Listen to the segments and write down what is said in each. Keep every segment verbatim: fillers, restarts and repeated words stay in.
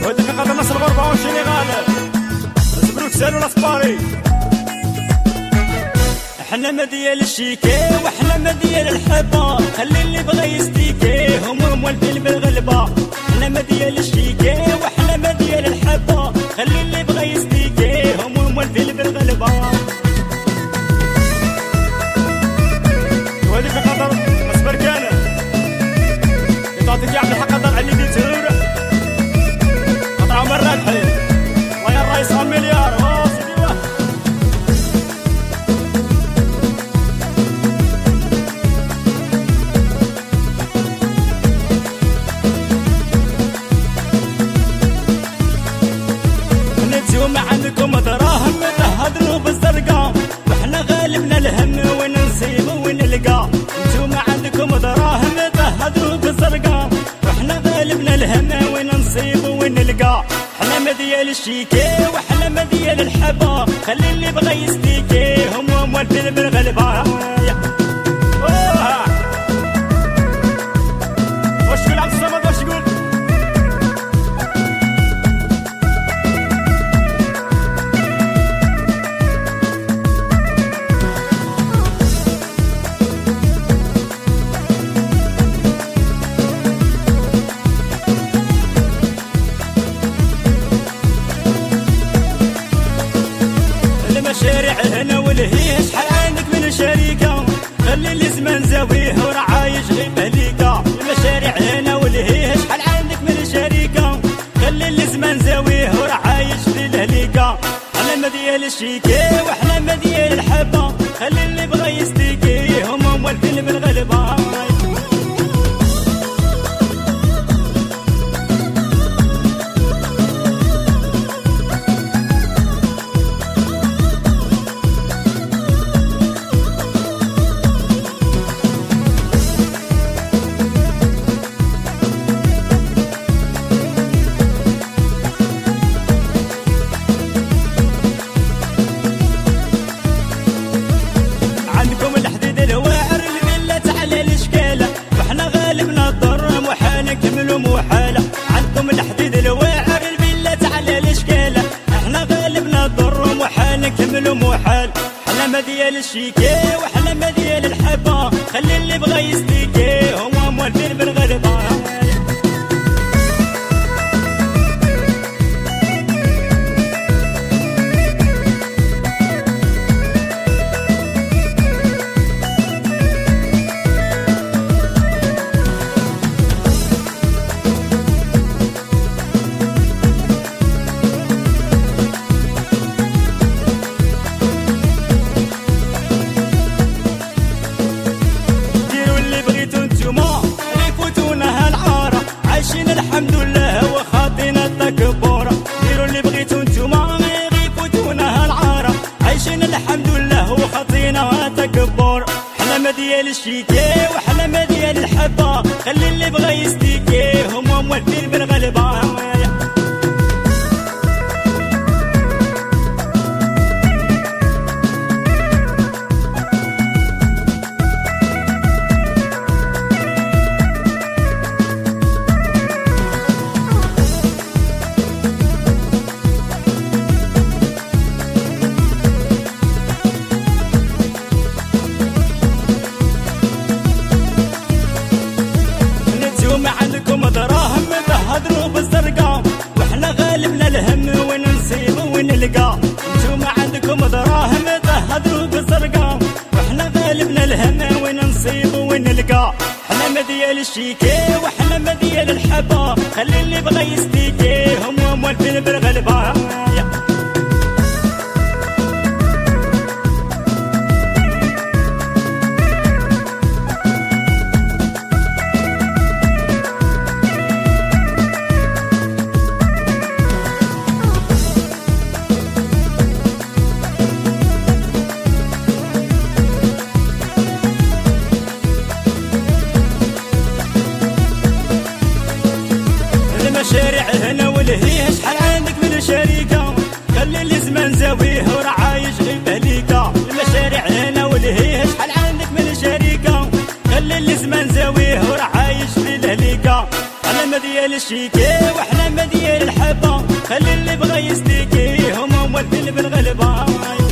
ودك قدر نصر أربعة وعشرين غالب مبروك سالو الأسباري. احنا ما ديال الشيكي واحنا ما ديال الحبة، خلي اللي بغى يستيكي هموم والفيل بالغلبة. احنا ما ديال الشيكي واحنا ما ديال الحبة، خلي اللي بغى يستيكي هموم والفيل بالغلبة. وهذيك قدر مصبر كان يعطيك يا عبد الحق قدر علي ديتور قطع عمر رابحي ويا الرئيس المليار اه سيدي واه. نتوما عندكم دراهم تهدروا بالزرقاء، وحنا غالبنا الهم وين نصيب وين نلقى. نتوما عندكم دراهم تهدروا بالزرقاء، وحنا غالبنا الهم وين نصيب وين نلقى. حنا ما ديال الشيكي وحنا ما ديال الحبة، خلي اللي بغى يستيكي هموم والفيل بالغلبة. واش تقول عبد الصمد واش تقول؟ المشاريع هنا والهيه شحال عندك من شريكة، خلي اللي زمان زاويه وراه عايش غير بهليكة. المشاريع هنا والهيه شحال عندك من شريكة، خلي اللي زمان زاويه وراه عايش في الهليكة. احنا ما ديال الشيكي واحنا ما ديال الحبة، خلي اللي بغى يستيكي هموم والفيل بالغلبة. كملوا محالة عندكم الحديد الواعر الفيلات على الاشكالة، احنا غالبنا الضر وحال نكملوا محال. احنا ما ديال الشيكي واحنا ما ديال الحبة، خلي اللي بغى يستيكي هو موالفين بالغلبة. الحمد لله وخاطينا التكبورة، ديروا اللي بغيتو نتوما غير يفوتونا العارة. عايشين الحمد لله وخاطينا التكبورة. حنا ما ديال الشيكي وحنا ما ديال الحبة، خلي اللي بغى يستيكي هما موالفين بالغلبة. عندكم دراهم تهدروا بالزرقاء، وحنا غالبنا الهم وين نصيب وين نلقى. نتوما عندكم دراهم تهدروا بالزرقاء، وحنا غالبنا الهم وين نصيب وين نلقى. حنا ما ديال الشيكي وحنا ما ديال الحبة، خلي اللي بغى يستيكي هم موالفين بالغلبة. المشاريع هنا والهيه شحال عندك من شريكة، خلي اللي زمان زاويه وراه عايش غير بهليكة. المشاريع هنا والهيه شحال عندك من شريكة، خلي اللي زمان زاويه وراه عايش في الهليكة. انا ما ديال الشيكي وحنا ما ديال الحب، المحبة خلي اللي بغى يستيكي هما موالفين بالغلبة.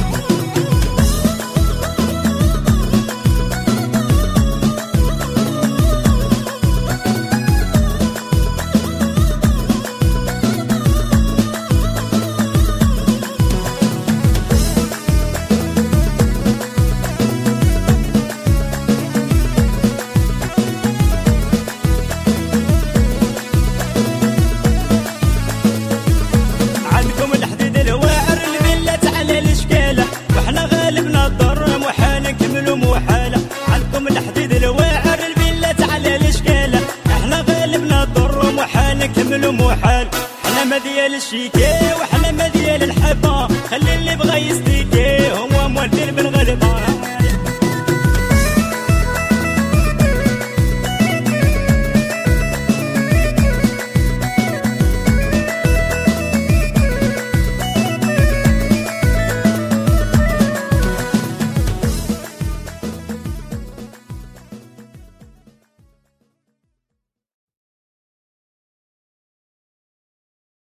محالة عندكم الحديد الواعر الفيلات على الاشكالة، احنا غالبنا الضر محال نكملوا محال، احنا ما ديال الشيكي